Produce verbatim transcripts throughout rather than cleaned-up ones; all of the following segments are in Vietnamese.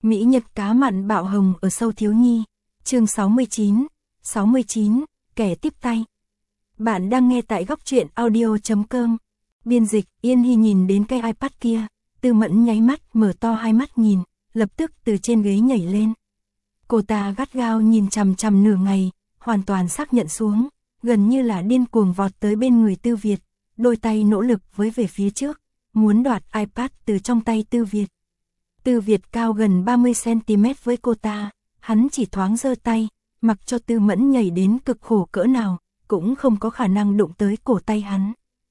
Mỹ Nhật cá mặn bạo hồng ở sâu thiếu nhi. Chương sáu mươi chín. sáu mươi chín, kẻ tiếp tay. Bạn đang nghe tại góc truyện audio chấm com. Biên dịch, Yên Hy nhìn đến cái iPad kia, Tư Mẫn nháy mắt, mở to hai mắt nhìn, lập tức từ trên ghế nhảy lên. Cô ta gắt gao nhìn chằm chằm nửa ngày, hoàn toàn xác nhận xuống, gần như là điên cuồng vọt tới bên người Tư Việt, đôi tay nỗ lực với về phía trước, muốn đoạt iPad từ trong tay Tư Việt. Tư Việt cao gần ba mươi xăng ti mét với cô ta, hắn chỉ thoáng giơ tay, mặc cho Tư Mẫn nhảy đến cực khổ cỡ nào, cũng không có khả năng đụng tới cổ tay hắn.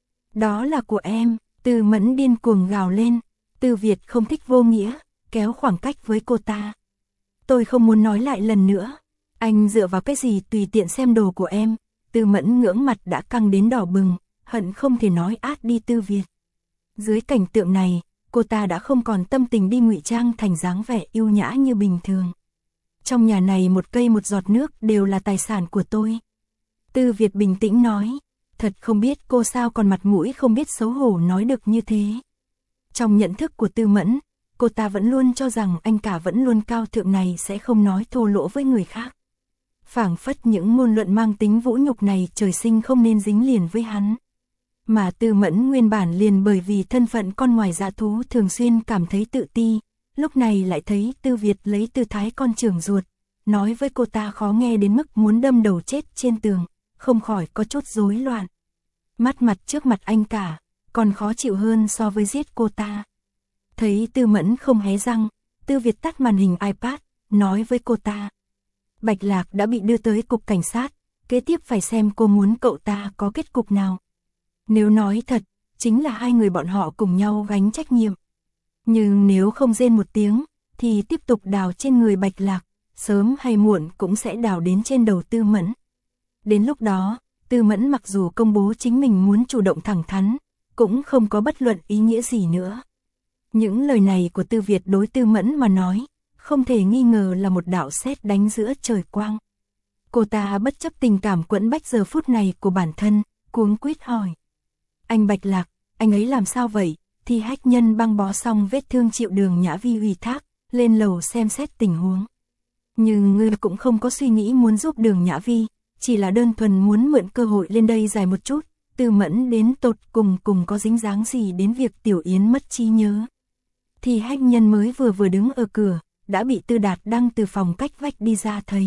Đó là của em, Tư Mẫn điên cuồng gào lên. Tư Việt không thích vô nghĩa, kéo khoảng cách với cô ta. Tôi không muốn nói lại lần nữa. Anh dựa vào cái gì tùy tiện xem đồ của em? Tư Mẫn ngưỡng mặt đã căng đến đỏ bừng, hận không thể nói át đi Tư Việt. Dưới cảnh tượng này, cô ta đã không còn tâm tình đi ngụy trang thành dáng vẻ yêu nhã như bình thường. Trong nhà này một cây một giọt nước đều là tài sản của tôi. Tư Việt bình tĩnh nói, thật không biết cô sao còn mặt mũi không biết xấu hổ nói được như thế. Trong nhận thức của Tư Mẫn, cô ta vẫn luôn cho rằng anh cả vẫn luôn cao thượng này sẽ không nói thô lỗ với người khác. Phảng phất những ngôn luận mang tính vũ nhục này trời sinh không nên dính liền với hắn. Mà Tư Mẫn nguyên bản liền bởi vì thân phận con ngoài dã thú thường xuyên cảm thấy tự ti, lúc này lại thấy Tư Việt lấy tư thái con trưởng ruột, nói với cô ta khó nghe đến mức muốn đâm đầu chết trên tường, không khỏi có chút rối loạn. Mắt mặt trước mặt anh cả, còn khó chịu hơn so với giết cô ta. Thấy Tư Mẫn không hé răng, Tư Việt tắt màn hình iPad, nói với cô ta. Bạch Lạc đã bị đưa tới cục cảnh sát, kế tiếp phải xem cô muốn cậu ta có kết cục nào. Nếu nói thật, chính là hai người bọn họ cùng nhau gánh trách nhiệm. Nhưng nếu không rên một tiếng, thì tiếp tục đào trên người Bạch Lạc, sớm hay muộn cũng sẽ đào đến trên đầu Tư Mẫn. Đến lúc đó, Tư Mẫn mặc dù công bố chính mình muốn chủ động thẳng thắn, cũng không có bất luận ý nghĩa gì nữa. Những lời này của Tư Việt đối Tư Mẫn mà nói, không thể nghi ngờ là một đạo sét đánh giữa trời quang. Cô ta bất chấp tình cảm quẫn bách giờ phút này của bản thân, cuống quýt hỏi. Anh Bạch Lạc, anh ấy làm sao vậy? Thì Hách Nhân băng bó xong vết thương chịu Đường Nhã Vi ủy thác, lên lầu xem xét tình huống. Nhưng ngươi cũng không có suy nghĩ muốn giúp Đường Nhã Vi, chỉ là đơn thuần muốn mượn cơ hội lên đây dài một chút. Tư Mẫn đến tột cùng cùng có dính dáng gì đến việc Tiểu Yến mất trí nhớ. Thì Hách Nhân mới vừa vừa đứng ở cửa, đã bị Tư Đạt đang từ phòng cách vách đi ra thấy.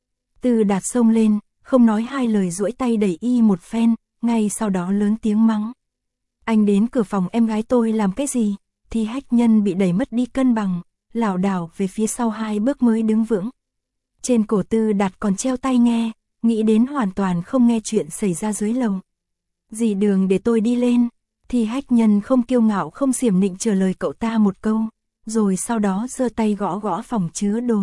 Tư Đạt xông lên, không nói hai lời duỗi tay đẩy y một phen, ngay sau đó lớn tiếng mắng. Anh đến cửa phòng em gái tôi làm cái gì? Thì Hách Nhân bị đẩy mất đi cân bằng, lảo đảo về phía sau hai bước mới đứng vững. Trên cổ Tư Đạt còn treo tai nghe, nghĩ đến hoàn toàn không nghe chuyện xảy ra dưới lầu. Dì Đường để tôi đi lên. Thì Hách Nhân không kiêu ngạo không xiểm nịnh trả lời cậu ta một câu, rồi sau đó giơ tay gõ gõ phòng chứa đồ.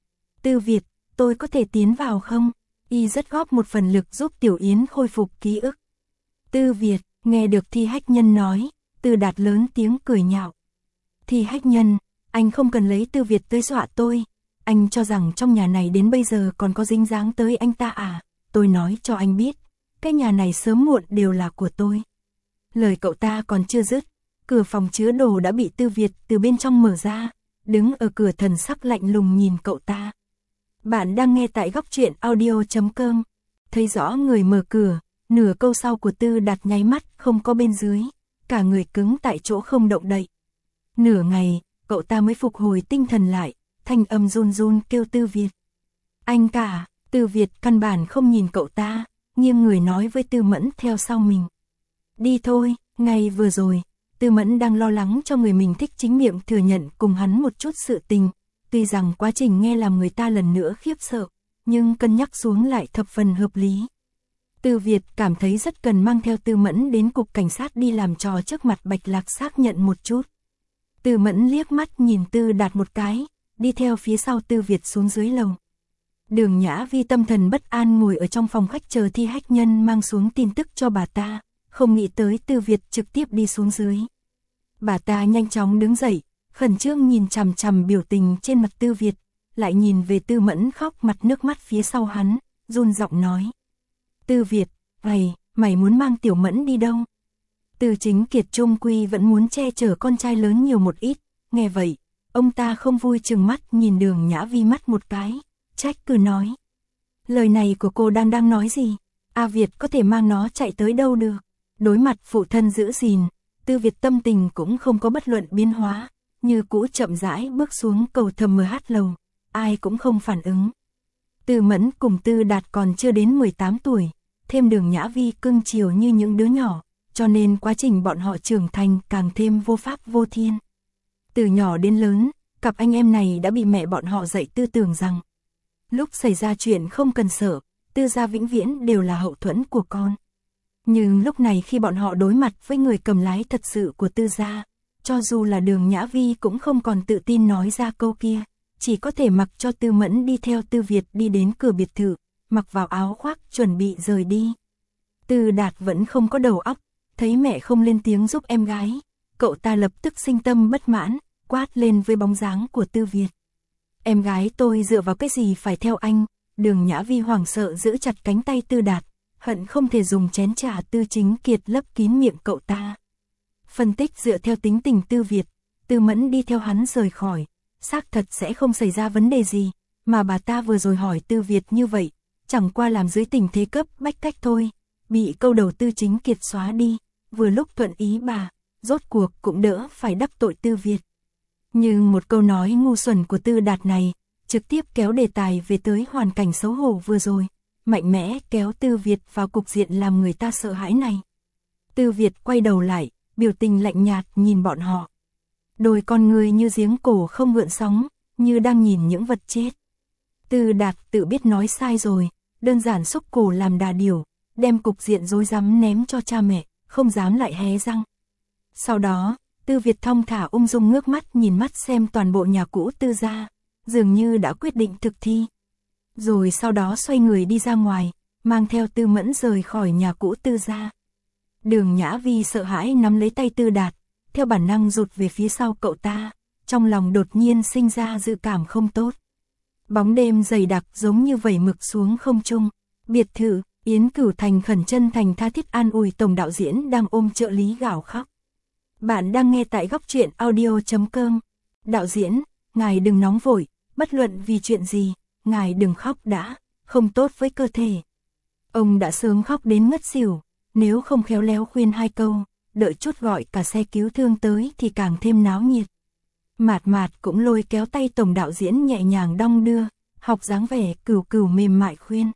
Tư Việt, tôi có thể tiến vào không? Y rất góp một phần lực giúp Tiểu Yến khôi phục ký ức. Tư Việt, nghe được Thi Hách Nhân nói, Tư Đạt lớn tiếng cười nhạo. Thi Hách Nhân, anh không cần lấy Tư Việt tới dọa tôi. Anh cho rằng trong nhà này đến bây giờ còn có dính dáng tới anh ta à? Tôi nói cho anh biết, cái nhà này sớm muộn đều là của tôi. Lời cậu ta còn chưa dứt, cửa phòng chứa đồ đã bị Tư Việt từ bên trong mở ra, đứng ở cửa thần sắc lạnh lùng nhìn cậu ta. Bạn đang nghe tại góc truyện audio chấm com. Thấy rõ người mở cửa, nửa câu sau của Tư Đạt nháy mắt không có bên dưới, cả người cứng tại chỗ không động đậy. Nửa ngày, cậu ta mới phục hồi tinh thần lại, thanh âm run run kêu Tư Việt. Anh cả. Tư Việt căn bản không nhìn cậu ta, nghiêng người nói với Tư Mẫn theo sau mình. Đi thôi, ngày vừa rồi, Tư Mẫn đang lo lắng cho người mình thích chính miệng thừa nhận cùng hắn một chút sự tình, tuy rằng quá trình nghe làm người ta lần nữa khiếp sợ, nhưng cân nhắc xuống lại thập phần hợp lý. Tư Việt cảm thấy rất cần mang theo Tư Mẫn đến cục cảnh sát đi làm trò trước mặt Bạch Lạc xác nhận một chút. Tư Mẫn liếc mắt nhìn Tư Đạt một cái, đi theo phía sau Tư Việt xuống dưới lầu. Đường Nhã Vi tâm thần bất an ngồi ở trong phòng khách chờ Thi Hách Nhân mang xuống tin tức cho bà ta, không nghĩ tới Tư Việt trực tiếp đi xuống dưới. Bà ta nhanh chóng đứng dậy, khẩn trương nhìn chằm chằm biểu tình trên mặt Tư Việt, lại nhìn về Tư Mẫn khóc mặt nước mắt phía sau hắn, run giọng nói. Tư Việt, mày, mày muốn mang Tiểu Mẫn đi đâu? Từ Chính Kiệt trung quy vẫn muốn che chở con trai lớn nhiều một ít, nghe vậy, Ông ta không vui trừng mắt nhìn Đường Nhã Vi mắt một cái, trách cứ nói. Lời này của cô đang đang nói gì? A Việt có thể mang nó chạy tới đâu được? Đối mặt phụ thân giữ gìn, Tư Việt tâm tình cũng không có bất luận biến hóa, như cũ chậm rãi bước xuống cầu thềm em hát lầu, ai cũng không phản ứng. Tư Mẫn cùng Tư Đạt còn chưa đến mười tám tuổi, thêm Đường Nhã Vi cưng chiều như những đứa nhỏ, cho nên quá trình bọn họ trưởng thành càng thêm vô pháp vô thiên. Từ nhỏ đến lớn, cặp anh em này đã bị mẹ bọn họ dạy tư tưởng rằng lúc xảy ra chuyện không cần sợ, Tư gia vĩnh viễn đều là hậu thuẫn của con. Nhưng lúc này khi bọn họ đối mặt với người cầm lái thật sự của Tư gia, cho dù là Đường Nhã Vi cũng không còn tự tin nói ra câu kia, chỉ có thể mặc cho Tư Mẫn đi theo Tư Việt đi đến cửa biệt thự, mặc vào áo khoác chuẩn bị rời đi. Tư Đạt vẫn không có đầu óc, thấy mẹ không lên tiếng giúp em gái, cậu ta lập tức sinh tâm bất mãn, quát lên với bóng dáng của Tư Việt. Em gái tôi dựa vào cái gì phải theo anh? Đường Nhã Vi hoảng sợ giữ chặt cánh tay Tư Đạt, hận không thể dùng chén trà Tư Chính Kiệt lấp kín miệng cậu ta. Phân tích dựa theo tính tình Tư Việt, Tư Mẫn đi theo hắn rời khỏi, xác thật sẽ không xảy ra vấn đề gì, mà bà ta vừa rồi hỏi Tư Việt như vậy, chẳng qua làm dưới tình thế cấp bách cách thôi, bị câu đầu Tư Chính Kiệt xóa đi, vừa lúc thuận ý bà, rốt cuộc cũng đỡ phải đắc tội Tư Việt. Nhưng một câu nói ngu xuẩn của Tư Đạt này, trực tiếp kéo đề tài về tới hoàn cảnh xấu hổ vừa rồi, mạnh mẽ kéo Tư Việt vào cục diện làm người ta sợ hãi này. Tư Việt quay đầu lại, biểu tình lạnh nhạt nhìn bọn họ. Đôi con người như giếng cổ không gợn sóng, như đang nhìn những vật chết. Tư Đạt tự biết nói sai rồi, đơn giản xúc cổ làm đà điểu, đem cục diện rối rắm ném cho cha mẹ, không dám lại hé răng. Sau đó, Tư Việt thong thả ung dung ngước mắt nhìn mắt xem toàn bộ nhà cũ Tư gia, dường như đã quyết định thực thi. Rồi sau đó xoay người đi ra ngoài, mang theo Tư Mẫn rời khỏi nhà cũ Tư gia. Đường Nhã Vi sợ hãi nắm lấy tay Tư Đạt, theo bản năng rụt về phía sau cậu ta, trong lòng đột nhiên sinh ra dự cảm không tốt. Bóng đêm dày đặc giống như vẩy mực xuống không trung, biệt thự, Yến Cửu Thành khẩn chân thành tha thiết an ủi tổng đạo diễn đang ôm trợ lý gào khóc. Bạn đang nghe tại góc truyện audio chấm com. Đạo diễn, ngài đừng nóng vội, bất luận vì chuyện gì, ngài đừng khóc đã, không tốt với cơ thể. Ông đã sớm khóc đến ngất xỉu, nếu không khéo léo khuyên hai câu, đợi chút gọi cả xe cứu thương tới thì càng thêm náo nhiệt. Mạt Mạt cũng lôi kéo tay tổng đạo diễn nhẹ nhàng đong đưa, học dáng vẻ cừu cừu mềm mại khuyên.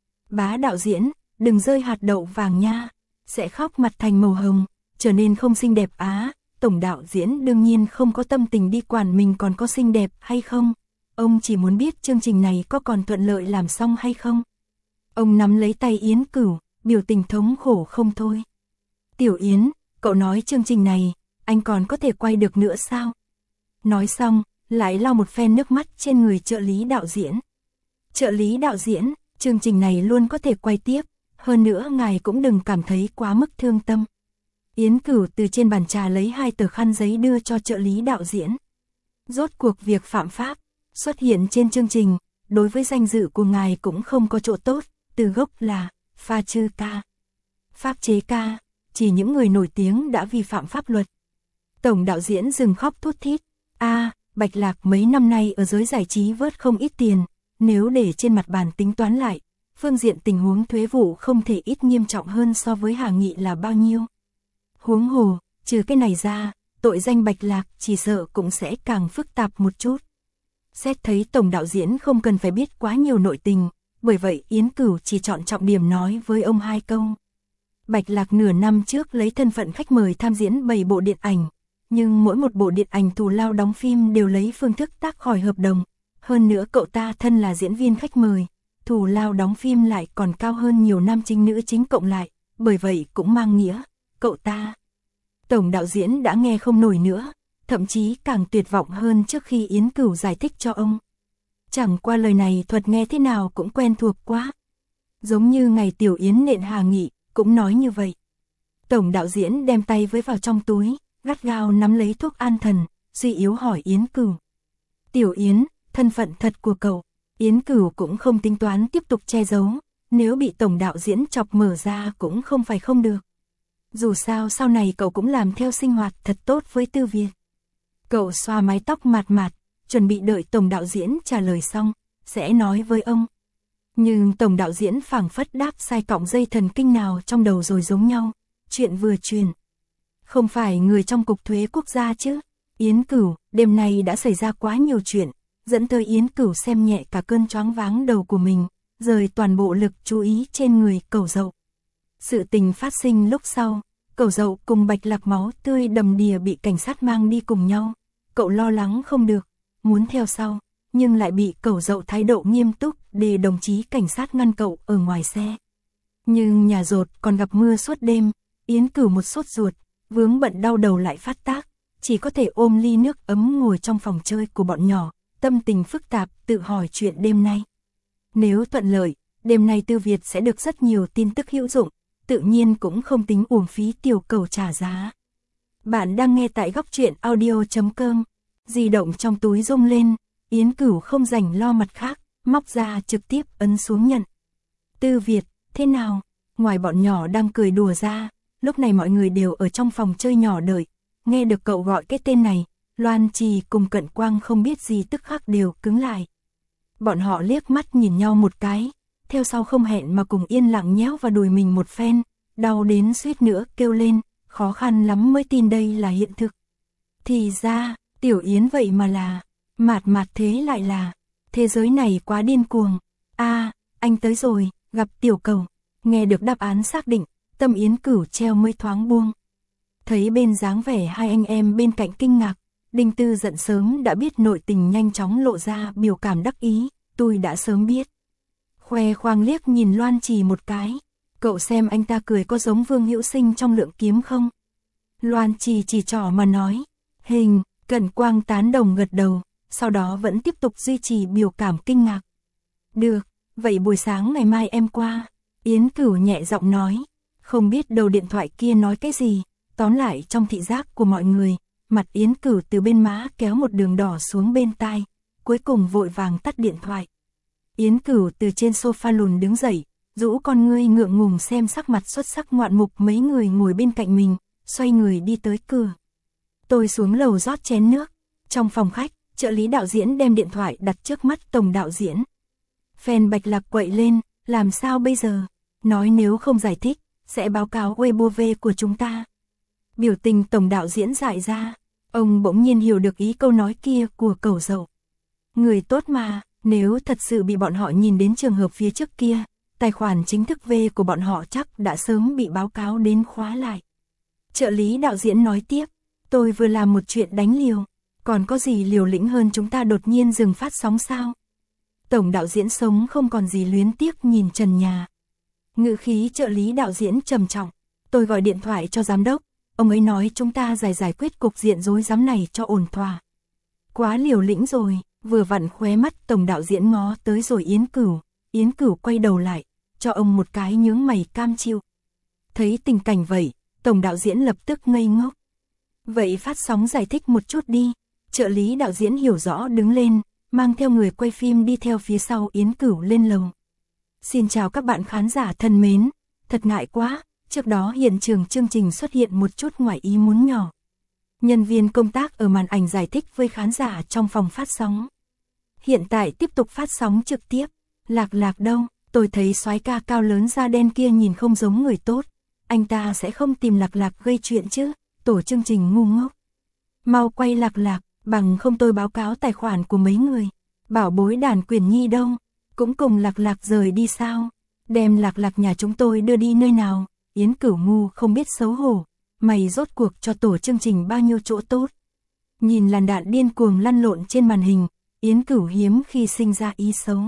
Bá đạo diễn, đừng rơi hạt đậu vàng nha, sẽ khóc mặt thành màu hồng, trở nên không xinh đẹp á. Tổng đạo diễn đương nhiên không có tâm tình đi quản mình còn có xinh đẹp hay không. Ông chỉ muốn biết chương trình này có còn thuận lợi làm xong hay không. Ông nắm lấy tay Yến Cửu, biểu tình thống khổ không thôi. Tiểu Yến, cậu nói chương trình này, anh còn có thể quay được nữa sao? Nói xong, lại lau một phen nước mắt trên người trợ lý đạo diễn. Trợ lý đạo diễn, chương trình này luôn có thể quay tiếp, hơn nữa ngài cũng đừng cảm thấy quá mức thương tâm. Yến Cửu từ trên bàn trà lấy hai tờ khăn giấy đưa cho trợ lý đạo diễn. Rốt cuộc việc phạm pháp xuất hiện trên chương trình, đối với danh dự của ngài cũng không có chỗ tốt, từ gốc là pha chư ca. Pháp chế ca, chỉ những người nổi tiếng đã vi phạm pháp luật. Tổng đạo diễn dừng khóc thút thít. A, à, Bạch Lạc mấy năm nay ở giới giải trí vớt không ít tiền, nếu để trên mặt bàn tính toán lại, phương diện tình huống thuế vụ không thể ít nghiêm trọng hơn so với Hà Nghị là bao nhiêu. Huống hồ, trừ cái này ra, tội danh Bạch Lạc chỉ sợ cũng sẽ càng phức tạp một chút. Xét thấy tổng đạo diễn không cần phải biết quá nhiều nội tình, bởi vậy Yến Cửu chỉ chọn trọng điểm nói với ông hai câu. Bạch Lạc nửa năm trước lấy thân phận khách mời tham diễn bảy bộ điện ảnh, nhưng mỗi một bộ điện ảnh thù lao đóng phim đều lấy phương thức tác khỏi hợp đồng. Hơn nữa cậu ta thân là diễn viên khách mời, thù lao đóng phim lại còn cao hơn nhiều nam chính nữ chính cộng lại, bởi vậy cũng mang nghĩa, cậu ta. Tổng đạo diễn đã nghe không nổi nữa, thậm chí càng tuyệt vọng hơn trước khi Yến Cửu giải thích cho ông. Chẳng qua lời này thuật nghe thế nào cũng quen thuộc quá. Giống như ngày Tiểu Yến nện Hà Nghị, cũng nói như vậy. Tổng đạo diễn đem tay với vào trong túi, gắt gao nắm lấy thuốc an thần, suy yếu hỏi Yến Cửu. Tiểu Yến, thân phận thật của cậu. Yến Cửu cũng không tính toán tiếp tục che giấu, nếu bị tổng đạo diễn chọc mở ra cũng không phải không được. Dù sao sau này cậu cũng làm theo sinh hoạt thật tốt với Tư Việt. Cậu xoa mái tóc mạt mạt, chuẩn bị đợi tổng đạo diễn trả lời xong, sẽ nói với ông. Nhưng tổng đạo diễn phảng phất đáp sai cọng dây thần kinh nào trong đầu rồi giống nhau, chuyện vừa truyền. Không phải người trong cục thuế quốc gia chứ? Yến Cửu, đêm nay đã xảy ra quá nhiều chuyện, dẫn tới Yến Cửu xem nhẹ cả cơn choáng váng đầu của mình, rời toàn bộ lực chú ý trên người Cẩu Dậu. Sự tình phát sinh lúc sau, Cẩu Dậu cùng Bạch Lạc máu tươi đầm đìa bị cảnh sát mang đi cùng nhau. Cậu lo lắng không được, muốn theo sau, nhưng lại bị Cẩu Dậu thái độ nghiêm túc để đồng chí cảnh sát ngăn cậu ở ngoài xe. Nhưng nhà rột còn gặp mưa suốt đêm, Yến Cửu một sốt ruột, vướng bận đau đầu lại phát tác, chỉ có thể ôm ly nước ấm ngồi trong phòng chơi của bọn nhỏ, tâm tình phức tạp tự hỏi chuyện đêm nay. Nếu thuận lợi, đêm nay Tư Việt sẽ được rất nhiều tin tức hữu dụng, tự nhiên cũng không tính uổng phí tiểu Cẩu trả giá. Bạn đang nghe tại góc truyện audio chấm com, di động trong túi rung lên, Yến Cửu không rảnh lo mặt khác, móc ra trực tiếp ấn xuống nhận. Tư Việt, thế nào? Ngoài bọn nhỏ đang cười đùa ra, lúc này mọi người đều ở trong phòng chơi nhỏ đợi, nghe được cậu gọi cái tên này, Loan Trì cùng Cận Quang không biết gì tức khắc đều cứng lại. Bọn họ liếc mắt nhìn nhau một cái, theo sau không hẹn mà cùng yên lặng nhéo vào đùi mình một phen, đau đến suýt nữa kêu lên, khó khăn lắm mới tin đây là hiện thực. Thì ra, Tiểu Yến vậy mà là, mạt mạt thế lại là, thế giới này quá điên cuồng. A, anh tới rồi, gặp Tiểu Cẩu. Nghe được đáp án xác định, tâm Yến Cửu treo mới thoáng buông. Thấy bên dáng vẻ hai anh em bên cạnh kinh ngạc, Đinh Tư giận sớm đã biết nội tình nhanh chóng lộ ra biểu cảm đắc ý, tôi đã sớm biết. Khoe khoang liếc nhìn Loan Trì một cái, cậu xem anh ta cười có giống Vương Hữu Sinh trong Lượng Kiếm không? Loan Trì chỉ trỏ mà nói, hình, Cận Quang tán đồng gật đầu, sau đó vẫn tiếp tục duy trì biểu cảm kinh ngạc. Được, vậy buổi sáng ngày mai em qua, Yến Cửu nhẹ giọng nói, không biết đầu điện thoại kia nói cái gì, tóm lại trong thị giác của mọi người, mặt Yến Cửu từ bên má kéo một đường đỏ xuống bên tai, cuối cùng vội vàng tắt điện thoại. Yến Cửu từ trên sofa lùn đứng dậy, rũ con ngươi ngượng ngùng xem sắc mặt xuất sắc ngoạn mục mấy người ngồi bên cạnh mình, xoay người đi tới cửa. Tôi xuống lầu rót chén nước, trong phòng khách, trợ lý đạo diễn đem điện thoại đặt trước mắt tổng đạo diễn. Fan Bạch Lạc quậy lên, làm sao bây giờ? Nói nếu không giải thích, sẽ báo cáo Weibo của chúng ta. Biểu tình tổng đạo diễn dại ra, ông bỗng nhiên hiểu được ý câu nói kia của Cẩu Dậu. Người tốt mà, nếu thật sự bị bọn họ nhìn đến trường hợp phía trước kia, tài khoản chính thức V của bọn họ chắc đã sớm bị báo cáo đến khóa lại. Trợ lý đạo diễn nói tiếp, tôi vừa làm một chuyện đánh liều, còn có gì liều lĩnh hơn chúng ta đột nhiên dừng phát sóng sao? Tổng đạo diễn sống không còn gì luyến tiếc nhìn trần nhà. Ngữ khí trợ lý đạo diễn trầm trọng, tôi gọi điện thoại cho giám đốc, ông ấy nói chúng ta giải giải quyết cục diện rối rắm này cho ổn thỏa. Quá liều lĩnh rồi, vừa vặn khóe mắt tổng đạo diễn ngó tới rồi Yến Cửu, Yến Cửu quay đầu lại, cho ông một cái nhướng mày cam chịu. Thấy tình cảnh vậy, tổng đạo diễn lập tức ngây ngốc. Vậy phát sóng giải thích một chút đi, trợ lý đạo diễn hiểu rõ đứng lên, mang theo người quay phim đi theo phía sau Yến Cửu lên lầu. Xin chào các bạn khán giả thân mến, thật ngại quá, trước đó hiện trường chương trình xuất hiện một chút ngoài ý muốn nhỏ. Nhân viên công tác ở màn ảnh giải thích với khán giả trong phòng phát sóng. Hiện tại tiếp tục phát sóng trực tiếp, Lạc Lạc đâu, tôi thấy soái ca cao lớn da đen kia nhìn không giống người tốt, anh ta sẽ không tìm Lạc Lạc gây chuyện chứ, tổ chương trình ngu ngốc. Mau quay Lạc Lạc, bằng không tôi báo cáo tài khoản của mấy người. Bảo bối Đàn Quyền Nhi đâu, cũng cùng Lạc Lạc rời đi sao, đem Lạc Lạc nhà chúng tôi đưa đi nơi nào? Yến Cửu ngu không biết xấu hổ, mày rốt cuộc cho tổ chương trình bao nhiêu chỗ tốt. Nhìn làn đạn điên cuồng lăn lộn trên màn hình, Yến Cửu hiếm khi sinh ra ý xấu.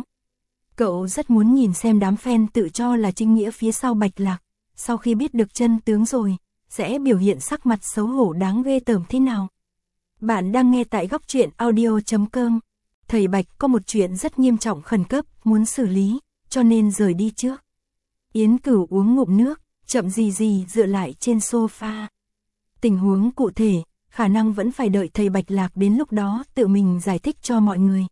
Cậu rất muốn nhìn xem đám fan tự cho là chính nghĩa phía sau Bạch Lạc, sau khi biết được chân tướng rồi, sẽ biểu hiện sắc mặt xấu hổ đáng ghê tởm thế nào. Bạn đang nghe tại góc truyện audio chấm com. Thầy Bạch có một chuyện rất nghiêm trọng khẩn cấp muốn xử lý, cho nên rời đi trước. Yến Cửu uống ngụm nước, chậm gì gì dựa lại trên sofa. Tình huống cụ thể, khả năng vẫn phải đợi thầy Bạch Lạc đến lúc đó tự mình giải thích cho mọi người.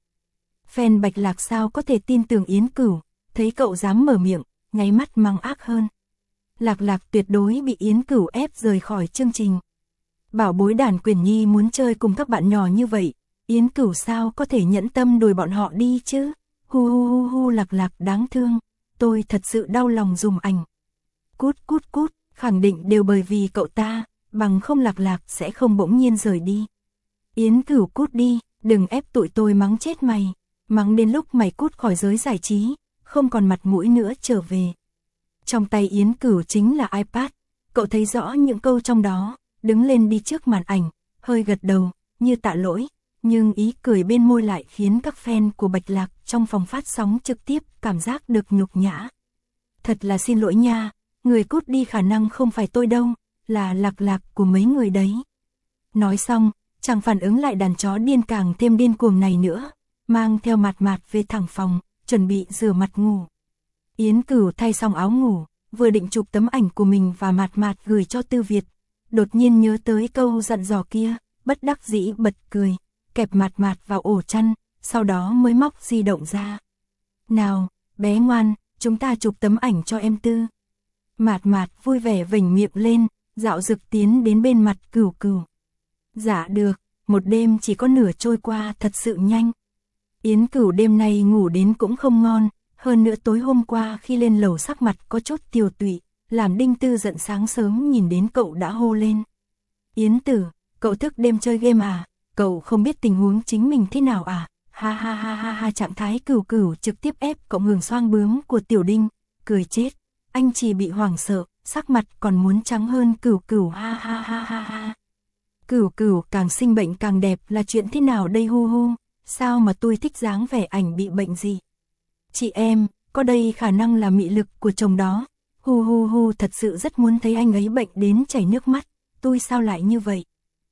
Fan Bạch Lạc sao có thể tin tưởng Yến Cửu, thấy cậu dám mở miệng, nháy mắt mang ác hơn. Lạc Lạc tuyệt đối bị Yến Cửu ép rời khỏi chương trình. Bảo bối đàn Quyền Nhi muốn chơi cùng các bạn nhỏ như vậy, Yến Cửu sao có thể nhẫn tâm đuổi bọn họ đi chứ? Hu hu hu hu Lạc Lạc đáng thương, tôi thật sự đau lòng dùm anh. Cút cút cút, khẳng định đều bởi vì cậu ta, bằng không Lạc Lạc sẽ không bỗng nhiên rời đi. Yến Cửu cút đi, đừng ép tụi tôi mắng chết mày, mắng đến lúc mày cút khỏi giới giải trí, không còn mặt mũi nữa trở về. Trong tay Yến Cửu chính là iPad, cậu thấy rõ những câu trong đó, đứng lên đi trước màn ảnh, hơi gật đầu, như tạ lỗi, nhưng ý cười bên môi lại khiến các fan của Bạch Lạc trong phòng phát sóng trực tiếp cảm giác được nhục nhã. Thật là xin lỗi nha, người cút đi khả năng không phải tôi đâu, là Lạc Lạc của mấy người đấy. Nói xong, chẳng phản ứng lại đàn chó điên càng thêm điên cuồng này nữa, mang theo Mạt Mạt về thẳng phòng, chuẩn bị rửa mặt ngủ. Yến Cửu thay xong áo ngủ, vừa định chụp tấm ảnh của mình và Mạt Mạt gửi cho Tư Việt, đột nhiên nhớ tới câu dặn dò kia, bất đắc dĩ bật cười, kẹp Mạt Mạt vào ổ chăn, sau đó mới móc di động ra. Nào, bé ngoan, chúng ta chụp tấm ảnh cho em Tư. Mạt Mạt vui vẻ vểnh miệng lên, dạo dực tiến đến bên mặt Cửu Cửu. Dạ được, một đêm chỉ có nửa trôi qua thật sự nhanh. Yến Cửu đêm nay ngủ đến cũng không ngon, hơn nữa tối hôm qua khi lên lầu sắc mặt có chút tiều tụy, làm Đinh Tư giận sáng sớm nhìn đến cậu đã hô lên. Yến Tử, cậu thức đêm chơi game à? Cậu không biết tình huống chính mình thế nào à? Ha ha ha ha ha trạng thái Cửu Cửu trực tiếp ép cộng hưởng xoang bướm của Tiểu Đinh, cười chết. Anh chỉ bị hoảng sợ, sắc mặt còn muốn trắng hơn Cửu Cửu ha ha ha ha ha. Cửu Cửu càng sinh bệnh càng đẹp là chuyện thế nào đây hu hu, sao mà tôi thích dáng vẻ ảnh bị bệnh gì? Chị em, có đây khả năng là mị lực của chồng đó, hu hu hu thật sự rất muốn thấy anh ấy bệnh đến chảy nước mắt, tôi sao lại như vậy?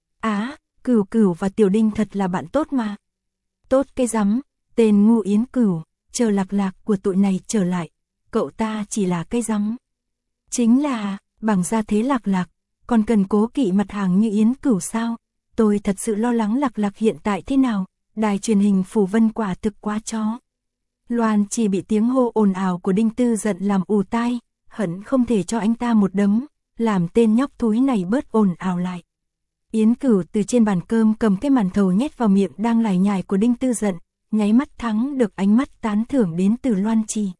Á, Cửu Cửu và Tiểu Đinh thật là bạn tốt mà. Tốt cái rắm, tên ngu Yến Cửu, chờ Lạc Lạc của tụi này trở lại, cậu ta chỉ là cái rắm. Chính là, bằng ra thế Lạc Lạc, còn cần cố kỵ mặt hàng như Yến Cửu sao? Tôi thật sự lo lắng Lạc Lạc hiện tại thế nào, đài truyền hình Phủ Vân quả thực quá chó. Loan chỉ bị tiếng hô ồn ào của Đinh Tư giận làm ù tai, hận không thể cho anh ta một đấm, làm tên nhóc thúi này bớt ồn ào lại. Yến Cửu từ trên bàn cơm cầm cái màn thầu nhét vào miệng đang lải nhải của Đinh Tư giận, nháy mắt thắng được ánh mắt tán thưởng đến từ Loan Trì.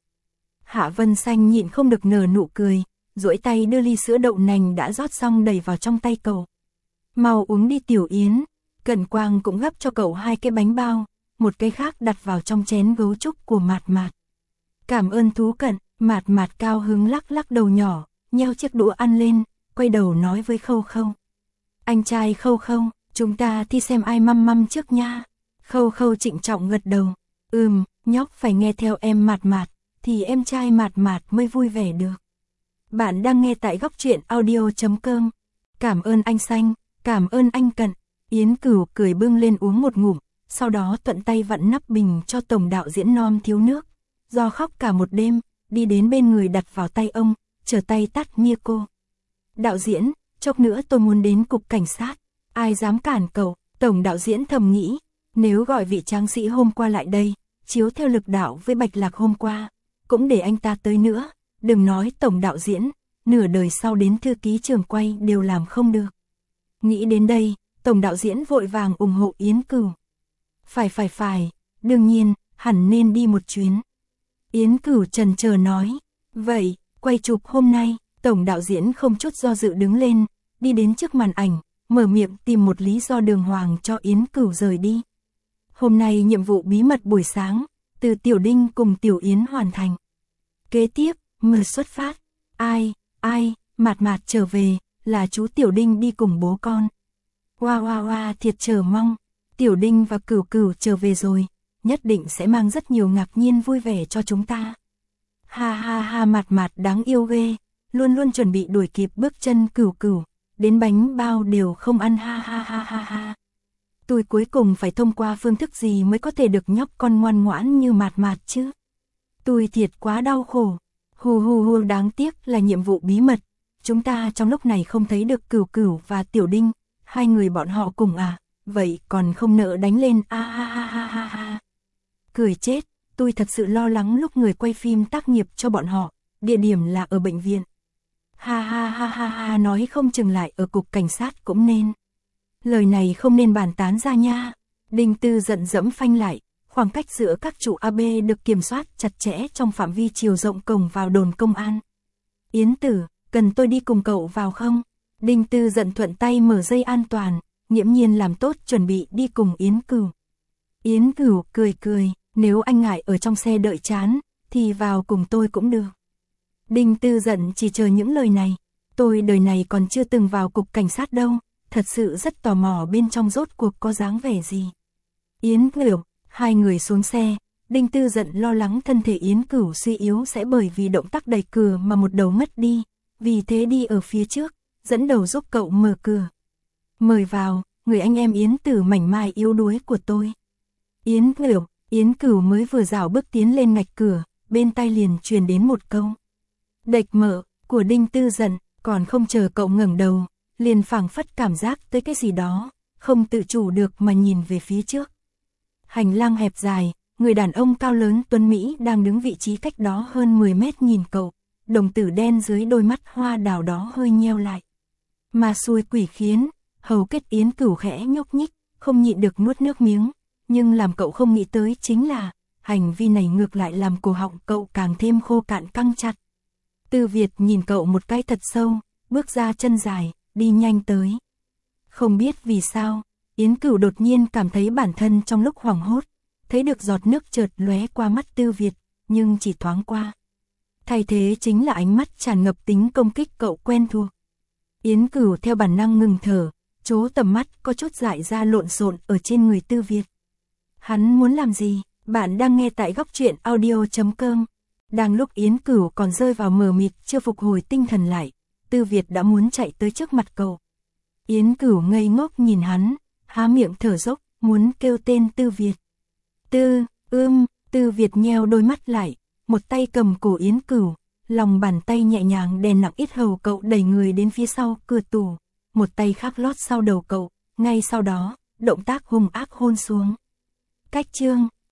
Hạ Vân Xanh nhịn không được nở nụ cười, duỗi tay đưa ly sữa đậu nành đã rót xong đầy vào trong tay cậu. Mau uống đi Tiểu Yến, Cẩn Quang cũng gắp cho cậu hai cái bánh bao, một cái khác đặt vào trong chén gấu trúc của Mạt Mạt. Cảm ơn Thú Cận, Mạt Mạt cao hứng lắc lắc đầu nhỏ, nheo chiếc đũa ăn lên, quay đầu nói với Khâu Khâu. Anh trai Khâu Khâu, chúng ta thi xem ai măm măm trước nha. Khâu Khâu trịnh trọng gật đầu, ừm, nhóc phải nghe theo em Mạt Mạt, thì em trai Mạt Mạt mới vui vẻ được. Bạn đang nghe tại góc truyện audio chấm com. Cảm ơn anh Xanh, cảm ơn anh Cận. Yến Cửu cười bưng lên uống một ngụm, sau đó thuận tay vặn nắp bình cho tổng đạo diễn Nom thiếu nước. Do khóc cả một đêm, đi đến bên người đặt vào tay ông, trở tay tát Miko. Đạo diễn, chốc nữa tôi muốn đến cục cảnh sát, ai dám cản cậu? Tổng đạo diễn thầm nghĩ, nếu gọi vị tráng sĩ hôm qua lại đây, chiếu theo lực đạo với Bạch Lạc hôm qua, cũng để anh ta tới nữa, đừng nói tổng đạo diễn, nửa đời sau đến thư ký trường quay đều làm không được. Nghĩ đến đây, tổng đạo diễn vội vàng ủng hộ Yến Cửu. Phải phải phải, đương nhiên, hẳn nên đi một chuyến. Yến Cửu chần chờ nói, vậy, quay chụp hôm nay, tổng đạo diễn không chút do dự đứng lên, đi đến trước màn ảnh, mở miệng tìm một lý do đường hoàng cho Yến Cửu rời đi. Hôm nay nhiệm vụ bí mật buổi sáng, từ Tiểu Đinh cùng Tiểu Yến hoàn thành. Kế tiếp, mưa xuất phát, ai, ai, Mạt Mạt trở về, là chú Tiểu Đinh đi cùng bố con. Hoa hoa hoa thiệt chờ mong, Tiểu Đinh và Cửu Cửu trở về rồi, nhất định sẽ mang rất nhiều ngạc nhiên vui vẻ cho chúng ta. Ha ha ha Mạt Mạt đáng yêu ghê, luôn luôn chuẩn bị đuổi kịp bước chân Cửu Cửu, đến bánh bao đều không ăn ha ha ha ha ha. Tôi cuối cùng phải thông qua phương thức gì mới có thể được nhóc con ngoan ngoãn như Mạt Mạt chứ? Tôi thiệt quá đau khổ. Hù hù hù đáng tiếc là nhiệm vụ bí mật. Chúng ta trong lúc này không thấy được Cửu Cửu và Tiểu Đinh, hai người bọn họ cùng à, vậy còn không nỡ đánh lên a ha ha ha ha ha. Cười chết, tôi thật sự lo lắng lúc người quay phim tác nghiệp cho bọn họ, địa điểm là ở bệnh viện. Ha ha ha ha ha nói không chừng lại ở cục cảnh sát cũng nên. Lời này không nên bàn tán ra nha. Đinh Tư giận dẫm phanh lại, khoảng cách giữa các trụ a bê được kiểm soát chặt chẽ trong phạm vi chiều rộng cổng vào đồn công an. Yến Tử, cần tôi đi cùng cậu vào không? Đinh Tư giận thuận tay mở dây an toàn, nghiễm nhiên làm tốt chuẩn bị đi cùng Yến Cửu. Yến Cửu cười cười, nếu anh ngại ở trong xe đợi chán, thì vào cùng tôi cũng được. Đinh Tư giận chỉ chờ những lời này, tôi đời này còn chưa từng vào cục cảnh sát đâu, thật sự rất tò mò bên trong rốt cuộc có dáng vẻ gì. Yến Cửu, hai người xuống xe, Đinh Tư giận lo lắng thân thể Yến Cửu suy yếu sẽ bởi vì động tác đẩy cửa mà một đầu mất đi, vì thế đi ở phía trước, dẫn đầu giúp cậu mở cửa. Mời vào, người anh em Yến Tử mảnh mai yếu đuối của tôi. Yến Cửu, Yến Cửu mới vừa dạo bước tiến lên ngạch cửa, bên tai liền truyền đến một câu đệch mở của Đinh Tư giận, còn không chờ cậu ngẩng đầu, liền phảng phất cảm giác tới cái gì đó, không tự chủ được mà nhìn về phía trước. Hành lang hẹp dài, người đàn ông cao lớn tuấn Mỹ đang đứng vị trí cách đó hơn mười mét nhìn cậu, đồng tử đen dưới đôi mắt hoa đào đó hơi nheo lại. Mà xui quỷ khiến, hầu kết Yến Cửu khẽ nhúc nhích, không nhịn được nuốt nước miếng, nhưng làm cậu không nghĩ tới chính là, hành vi này ngược lại làm cổ họng cậu càng thêm khô cạn căng chặt. Tư Việt nhìn cậu một cái thật sâu, bước ra chân dài, đi nhanh tới. Không biết vì sao, Yến Cửu đột nhiên cảm thấy bản thân trong lúc hoảng hốt, thấy được giọt nước chợt lóe qua mắt Tư Việt, nhưng chỉ thoáng qua. Thay thế chính là ánh mắt tràn ngập tính công kích cậu quen thuộc. Yến Cửu theo bản năng ngừng thở, chố tầm mắt có chút dại ra lộn xộn ở trên người Tư Việt. Hắn muốn làm gì? Bạn đang nghe tại góc truyện audio chấm com. Đang lúc Yến Cửu còn rơi vào mờ mịt chưa phục hồi tinh thần lại, Tư Việt đã muốn chạy tới trước mặt cậu. Yến Cửu ngây ngốc nhìn hắn, há miệng thở dốc, muốn kêu tên Tư Việt. Tư, ưm, Tư Việt nheo đôi mắt lại, một tay cầm cổ Yến Cửu, lòng bàn tay nhẹ nhàng đè nặng yết hầu cậu đẩy người đến phía sau cửa tủ, một tay khác lót sau đầu cậu, ngay sau đó, động tác hung ác hôn xuống. Cách chương